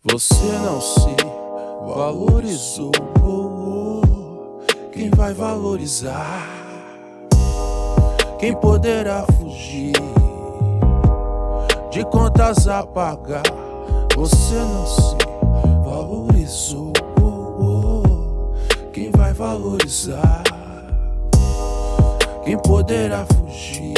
Você não se valorizou. Quem vai valorizar? Quem poderá fugir de contas a pagar? Você não se valorizou. Quem vai valorizar? Quem poderá fugir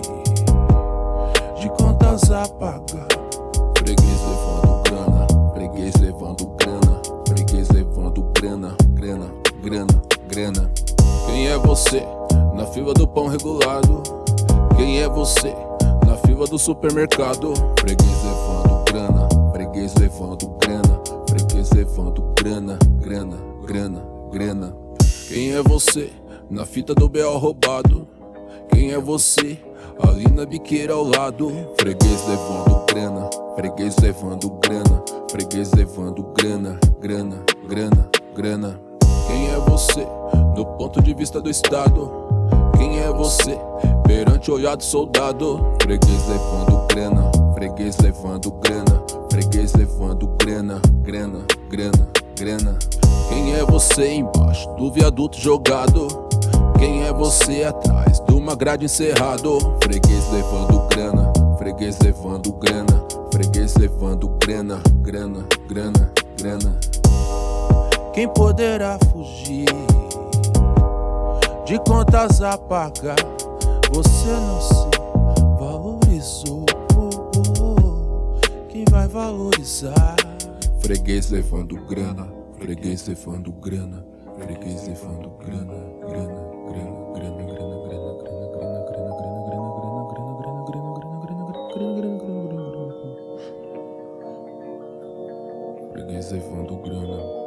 de contas a pagar? Freguês levando grana, freguês levando grana, freguês levando grana, grana, grana, grana. Quem é você na fila do pão regulado? Quem é você na fila do supermercado? Freguês levando grana, freguês levando grana, freguês levando grana, grana, grana, grana. Quem é você na fita do B.O. roubado? Quem é você ali na biqueira ao lado? Freguês levando grana, freguês levando grana, freguês levando grana, grana, grana, grana. Quem é você do ponto de vista do Estado? Quem é você perante o olhar do soldado? Freguês levando grana, freguês levando grana, freguês levando grana, grana, grana, grana. Quem é você embaixo do viaduto jogado? Quem é você atrás de uma grade encerrado? Freguês levando grana, freguês levando grana, freguês levando grana, grana, grana, grana. Quem poderá fugir de contas a pagar? Você não se valorizou. Quem vai valorizar? Freguês levando grana, freguês levando grana, freguês levando grana, grana, grana, grana, grana, grana, grana, grana, grana, grana, grana, grana, grana, grana, grana, grana. Freguês levando grana.